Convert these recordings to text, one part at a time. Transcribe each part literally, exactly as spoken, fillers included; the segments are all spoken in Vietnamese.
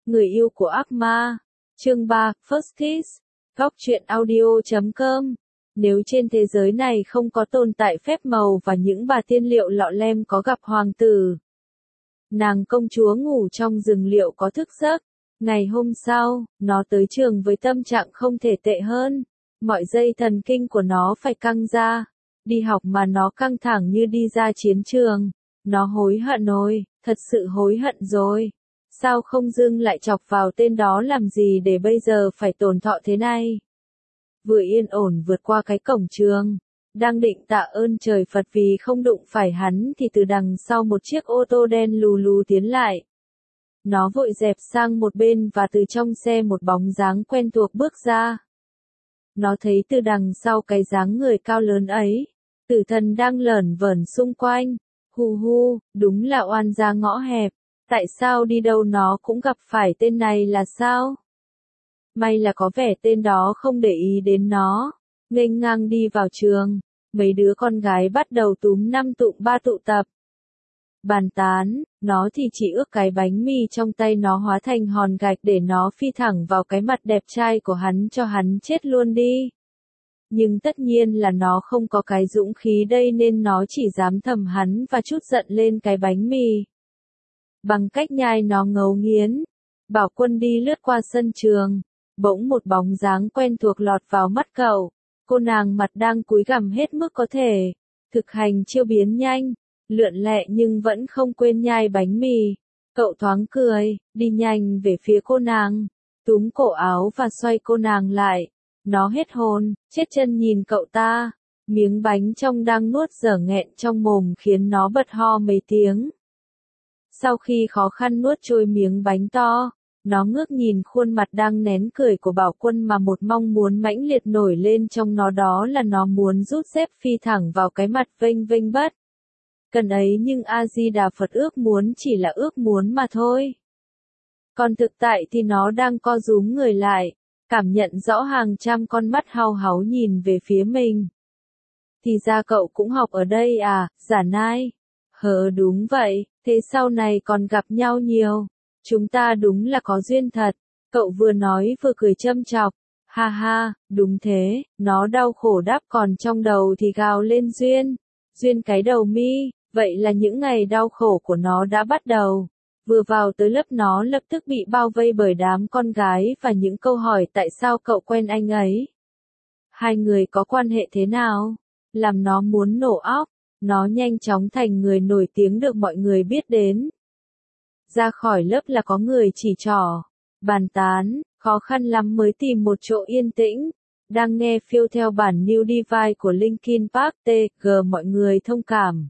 Người yêu của ác ma. Chương ba, First Kiss. Góc truyện audio chấm com. Nếu trên thế giới này không có tồn tại phép màu và những bà tiên liệu lọ lem có gặp hoàng tử, nàng công chúa ngủ trong rừng liệu có thức giấc. Ngày hôm sau, nó tới trường với tâm trạng không thể tệ hơn. Mọi dây thần kinh của nó phải căng ra. Đi học mà nó căng thẳng như đi ra chiến trường. Nó hối hận rồi, thật sự hối hận rồi. Sao không dưng lại chọc vào tên đó làm gì để bây giờ phải tổn thọ thế này? Vừa yên ổn vượt qua cái cổng trường, đang định tạ ơn trời Phật vì không đụng phải hắn thì từ đằng sau một chiếc ô tô đen lù lù tiến lại. Nó vội dẹp sang một bên và từ trong xe một bóng dáng quen thuộc bước ra. Nó thấy từ đằng sau cái dáng người cao lớn ấy, tử thần đang lởn vởn xung quanh. Hu hu, đúng là oan gia ngõ hẹp. Tại sao đi đâu nó cũng gặp phải tên này là sao? May là có vẻ tên đó không để ý đến nó. Nghênh ngang đi vào trường, mấy đứa con gái bắt đầu túm năm tụm ba tụ tập. Bàn tán, nó thì chỉ ước cái bánh mì trong tay nó hóa thành hòn gạch để nó phi thẳng vào cái mặt đẹp trai của hắn cho hắn chết luôn đi. Nhưng tất nhiên là nó không có cái dũng khí đây nên nó chỉ dám thầm hắn và trút giận lên cái bánh mì. Bằng cách nhai nó ngấu nghiến, Bảo Quân đi lướt qua sân trường, bỗng một bóng dáng quen thuộc lọt vào mắt cậu. Cô nàng mặt đang cúi gằm hết mức có thể, thực hành chiêu biến nhanh, lượn lẹ nhưng vẫn không quên nhai bánh mì. Cậu thoáng cười, đi nhanh về phía cô nàng, túm cổ áo và xoay cô nàng lại. Nó hết hồn, chết chân nhìn cậu ta, miếng bánh trong đang nuốt dở nghẹn trong mồm khiến nó bật ho mấy tiếng. Sau khi khó khăn nuốt trôi miếng bánh to, nó ngước nhìn khuôn mặt đang nén cười của Bảo Quân mà một mong muốn mãnh liệt nổi lên trong nó, đó là nó muốn rút dép phi thẳng vào cái mặt vênh vênh bất cần ấy, nhưng A-di-đà Phật ước muốn chỉ là ước muốn mà thôi. Còn thực tại thì nó đang co rúm người lại, cảm nhận rõ hàng trăm con mắt hao háu nhìn về phía mình. Thì ra cậu cũng học ở đây à, giả nai? Hờ, đúng vậy, thế sau này còn gặp nhau nhiều. Chúng ta đúng là có duyên thật. Cậu vừa nói vừa cười châm chọc. Ha ha, đúng thế, nó đau khổ đáp, còn trong đầu thì gào lên duyên. Duyên cái đầu mi, vậy là những ngày đau khổ của nó đã bắt đầu. Vừa vào tới lớp nó lập tức bị bao vây bởi đám con gái và những câu hỏi tại sao cậu quen anh ấy. Hai người có quan hệ thế nào? Làm nó muốn nổ óc. Nó nhanh chóng thành người nổi tiếng được mọi người biết đến. Ra khỏi lớp là có người chỉ trỏ, bàn tán, khó khăn lắm mới tìm một chỗ yên tĩnh. Đang nghe phiêu theo bản New Divide của Linkin Park. tê giê mọi người thông cảm.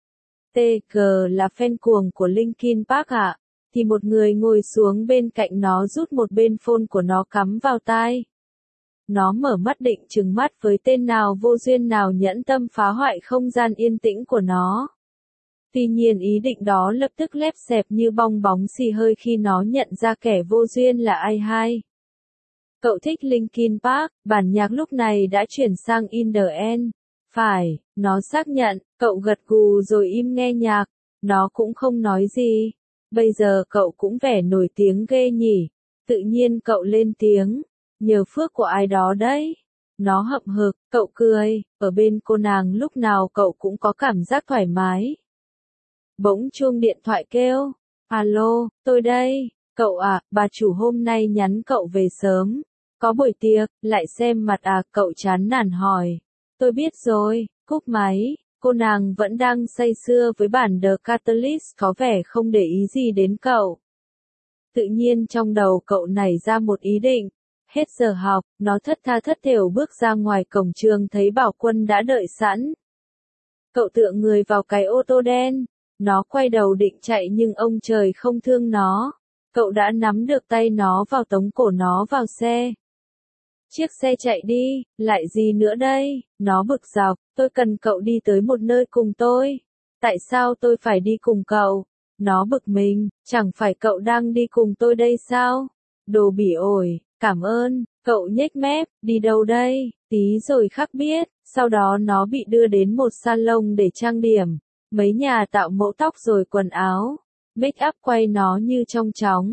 tê giê là fan cuồng của Linkin Park ạ. À? Thì một người ngồi xuống bên cạnh nó rút một bên phone của nó cắm vào tai. Nó mở mắt định trừng mắt với tên nào vô duyên nào nhẫn tâm phá hoại không gian yên tĩnh của nó. Tuy nhiên ý định đó lập tức lép xẹp như bong bóng xì hơi khi nó nhận ra kẻ vô duyên là ai hay. Cậu thích Linkin Park, bản nhạc lúc này đã chuyển sang In The End. Phải, nó xác nhận, cậu gật gù rồi im nghe nhạc, nó cũng không nói gì. Bây giờ cậu cũng vẻ nổi tiếng ghê nhỉ. Tự nhiên cậu lên tiếng, nhờ phước của ai đó đấy. Nó hậm hực, cậu cười, ở bên cô nàng lúc nào cậu cũng có cảm giác thoải mái. Bỗng chuông điện thoại kêu, alo, tôi đây, cậu à, bà chủ hôm nay nhắn cậu về sớm, có buổi tiệc, lại xem mặt à, cậu chán nản hỏi. Tôi biết rồi, cúp máy, cô nàng vẫn đang say sưa với bản The Catalyst, có vẻ không để ý gì đến cậu. Tự nhiên trong đầu cậu nảy ra một ý định. Hết giờ học, nó thất tha thất thểu bước ra ngoài cổng trường thấy Bảo Quân đã đợi sẵn. Cậu tựa người vào cái ô tô đen, nó quay đầu định chạy nhưng ông trời không thương nó. Cậu đã nắm được tay nó vào tống cổ nó vào xe. Chiếc xe chạy đi, lại gì nữa đây? Nó bực dọc, tôi cần cậu đi tới một nơi cùng tôi. Tại sao tôi phải đi cùng cậu? Nó bực mình, chẳng phải cậu đang đi cùng tôi đây sao? Đồ bỉ ổi. Cảm ơn, cậu nhếch mép, đi đâu đây, tí rồi khắc biết. Sau đó nó bị đưa đến một salon để trang điểm, mấy nhà tạo mẫu tóc rồi quần áo, make up quay nó như trong chóng.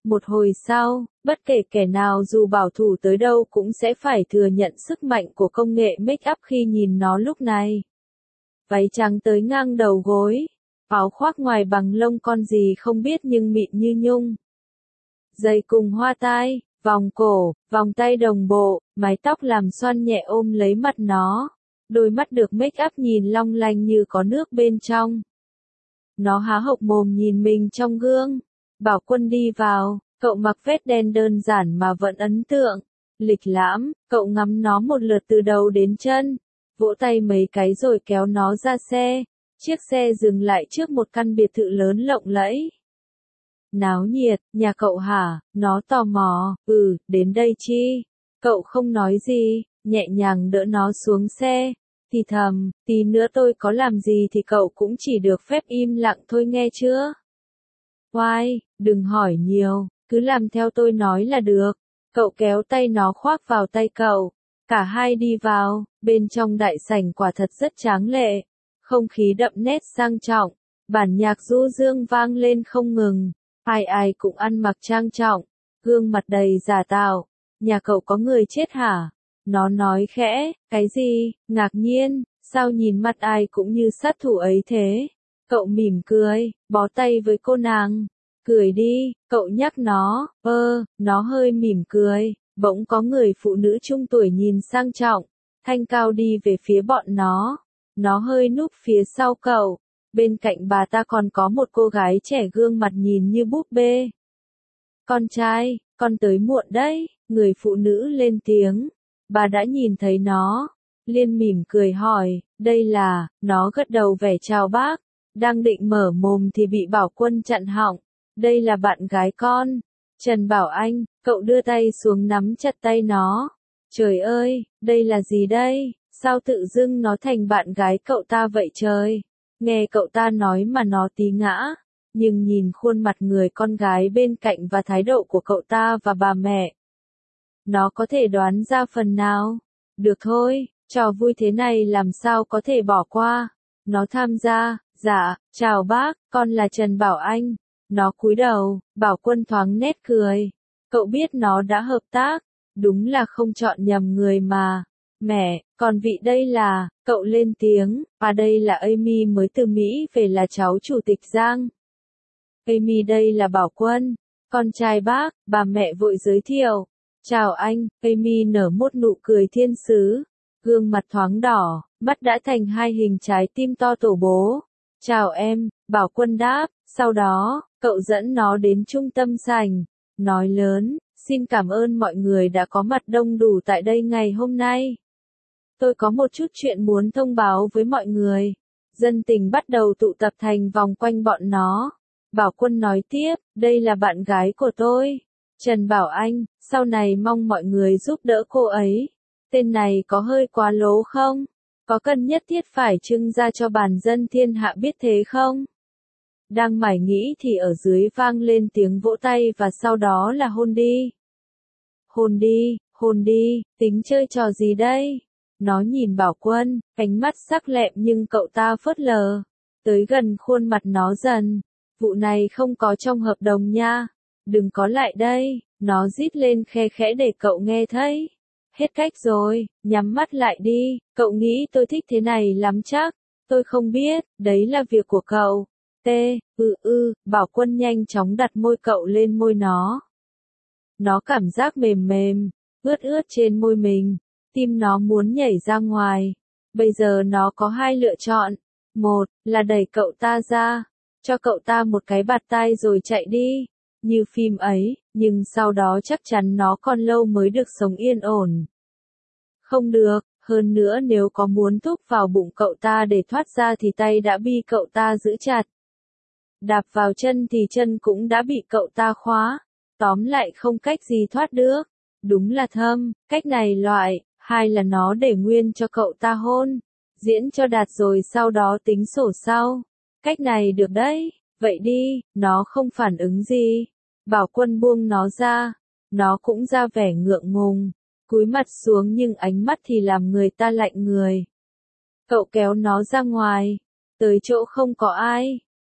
Một hồi sau, bất kể kẻ nào dù bảo thủ tới đâu cũng sẽ phải thừa nhận sức mạnh của công nghệ make up khi nhìn nó lúc này. Váy trắng tới ngang đầu gối, áo khoác ngoài bằng lông con gì không biết nhưng mịn như nhung. Giày cùng hoa tai, vòng cổ, vòng tay đồng bộ, mái tóc làm xoăn nhẹ ôm lấy mặt nó. Đôi mắt được make up nhìn long lanh như có nước bên trong. Nó há hốc mồm nhìn mình trong gương. Bảo Quân đi vào, cậu mặc vest đen đơn giản mà vẫn ấn tượng. Lịch lãm, cậu ngắm nó một lượt từ đầu đến chân. Vỗ tay mấy cái rồi kéo nó ra xe. Chiếc xe dừng lại trước một căn biệt thự lớn lộng lẫy. Náo nhiệt, nhà cậu hả? Nó tò mò, ừ, đến đây chi? Cậu không nói gì, nhẹ nhàng đỡ nó xuống xe. Thì thầm, tí nữa tôi có làm gì thì cậu cũng chỉ được phép im lặng thôi nghe chưa? Oai, đừng hỏi nhiều, cứ làm theo tôi nói là được. Cậu kéo tay nó khoác vào tay cậu. Cả hai đi vào, bên trong đại sảnh quả thật rất tráng lệ. Không khí đậm nét sang trọng, bản nhạc du dương vang lên không ngừng. Ai ai cũng ăn mặc trang trọng, gương mặt đầy giả tạo. Nhà cậu có người chết hả? Nó nói khẽ, cái gì? Ngạc nhiên, sao nhìn mặt ai cũng như sát thủ ấy thế? Cậu mỉm cười, bó tay với cô nàng. Cười đi, cậu nhắc nó, ơ, nó hơi mỉm cười. Bỗng có người phụ nữ trung tuổi nhìn sang trọng, thanh cao đi về phía bọn nó. Nó hơi núp phía sau cậu. Bên cạnh bà ta còn có một cô gái trẻ gương mặt nhìn như búp bê. Con trai, con tới muộn đấy, người phụ nữ lên tiếng. Bà đã nhìn thấy nó. Liên mỉm cười hỏi, đây là, nó gật đầu vẻ chào bác. Đang định mở mồm thì bị Bảo Quân chặn họng. Đây là bạn gái con. Trần Bảo Anh, cậu đưa tay xuống nắm chặt tay nó. Trời ơi, đây là gì đây? Sao tự dưng nó thành bạn gái cậu ta vậy trời? Nghe cậu ta nói mà nó tí ngã. Nhưng nhìn khuôn mặt người con gái bên cạnh và thái độ của cậu ta và bà mẹ. Nó có thể đoán ra phần nào. Được thôi, trò vui thế này làm sao có thể bỏ qua. Nó tham gia, dạ, chào bác, con là Trần Bảo Anh. Nó cúi đầu, Bảo Quân thoáng nét cười. Cậu biết nó đã hợp tác, đúng là không chọn nhầm người mà. Mẹ, còn vị đây là, cậu lên tiếng, à đây là Amy mới từ Mỹ về là cháu chủ tịch Giang. Amy đây là Bảo Quân, con trai bác, bà mẹ vội giới thiệu. Chào anh, Amy nở một nụ cười thiên sứ, gương mặt thoáng đỏ, mắt đã thành hai hình trái tim to tổ bố. Chào em, Bảo Quân đáp, sau đó, cậu dẫn nó đến trung tâm sảnh, nói lớn, xin cảm ơn mọi người đã có mặt đông đủ tại đây ngày hôm nay. Tôi có một chút chuyện muốn thông báo với mọi người. Dân tình bắt đầu tụ tập thành vòng quanh bọn nó. Bảo Quân nói tiếp, đây là bạn gái của tôi. Trần Bảo Anh, sau này mong mọi người giúp đỡ cô ấy. Tên này có hơi quá lố không? Có cần nhất thiết phải trưng ra cho bản dân thiên hạ biết thế không? Đang mải nghĩ thì ở dưới vang lên tiếng vỗ tay và sau đó là hôn đi. Hôn đi, hôn đi, tính chơi trò gì đây? Nó nhìn Bảo Quân, ánh mắt sắc lẹm nhưng cậu ta phớt lờ. Tới gần khuôn mặt nó dần. Vụ này không có trong hợp đồng nha. Đừng có lại đây, nó rít lên khe khẽ để cậu nghe thấy. Hết cách rồi, nhắm mắt lại đi, cậu nghĩ tôi thích thế này lắm chắc. Tôi không biết, đấy là việc của cậu. T, ư ư, Bảo Quân nhanh chóng đặt môi cậu lên môi nó. Nó cảm giác mềm mềm, ướt ướt trên môi mình. Tim nó muốn nhảy ra ngoài. Bây giờ nó có hai lựa chọn. Một, là đẩy cậu ta ra. Cho cậu ta một cái bạt tai rồi chạy đi. Như phim ấy, nhưng sau đó chắc chắn nó còn lâu mới được sống yên ổn. Không được, hơn nữa nếu có muốn thúc vào bụng cậu ta để thoát ra thì tay đã bị cậu ta giữ chặt. Đạp vào chân thì chân cũng đã bị cậu ta khóa. Tóm lại không cách gì thoát được. Đúng là thâm, cách này loại. Hai là nó để nguyên cho cậu ta hôn. Diễn cho đạt rồi sau đó tính sổ sau. Cách này được đấy, vậy đi, nó không phản ứng gì. Bảo Quân buông nó ra. Nó cũng ra vẻ ngượng ngùng. Cúi mặt xuống nhưng ánh mắt thì làm người ta lạnh người. Cậu kéo nó ra ngoài. Tới chỗ không có ai.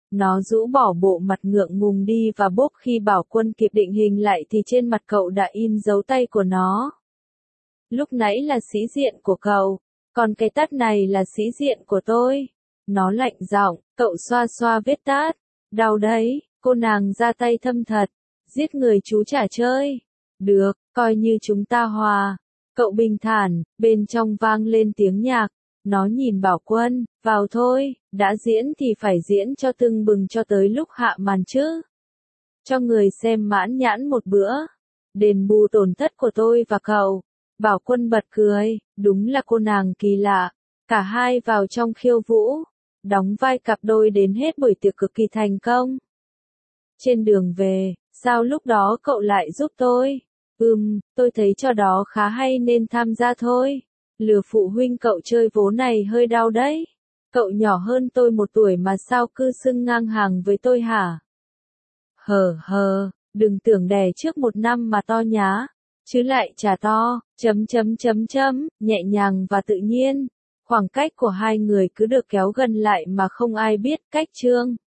Nó rũ bỏ bộ mặt ngượng ngùng đi và bốp khi Bảo Quân kịp định hình lại thì trên mặt cậu đã in dấu tay của nó. Lúc nãy là sĩ diện của cậu, còn cái tát này là sĩ diện của tôi. Nó lạnh giọng, cậu xoa xoa vết tát. Đau đấy, cô nàng ra tay thâm thật. Giết người chú chả chơi. Được, coi như chúng ta hòa. Cậu bình thản, bên trong vang lên tiếng nhạc. Nó nhìn Bảo Quân, vào thôi, đã diễn thì phải diễn cho tưng bừng cho tới lúc hạ màn chứ. Cho người xem mãn nhãn một bữa. Đền bù tổn thất của tôi và cậu. Bảo Quân bật cười, đúng là cô nàng kỳ lạ. Cả hai vào trong khiêu vũ, đóng vai cặp đôi đến hết buổi tiệc cực kỳ thành công. Trên đường về, sao lúc đó cậu lại giúp tôi? Ừm, tôi thấy trò đó khá hay nên tham gia thôi. Lừa phụ huynh cậu chơi vố này hơi đau đấy. Cậu nhỏ hơn tôi một tuổi mà sao cứ xưng ngang hàng với tôi hả? Hờ hờ, đừng tưởng đẻ trước một năm mà to nhá. Chứ lại chả to, chấm chấm chấm chấm, nhẹ nhàng và tự nhiên. Khoảng cách của hai người cứ được kéo gần lại mà không ai biết cách chương.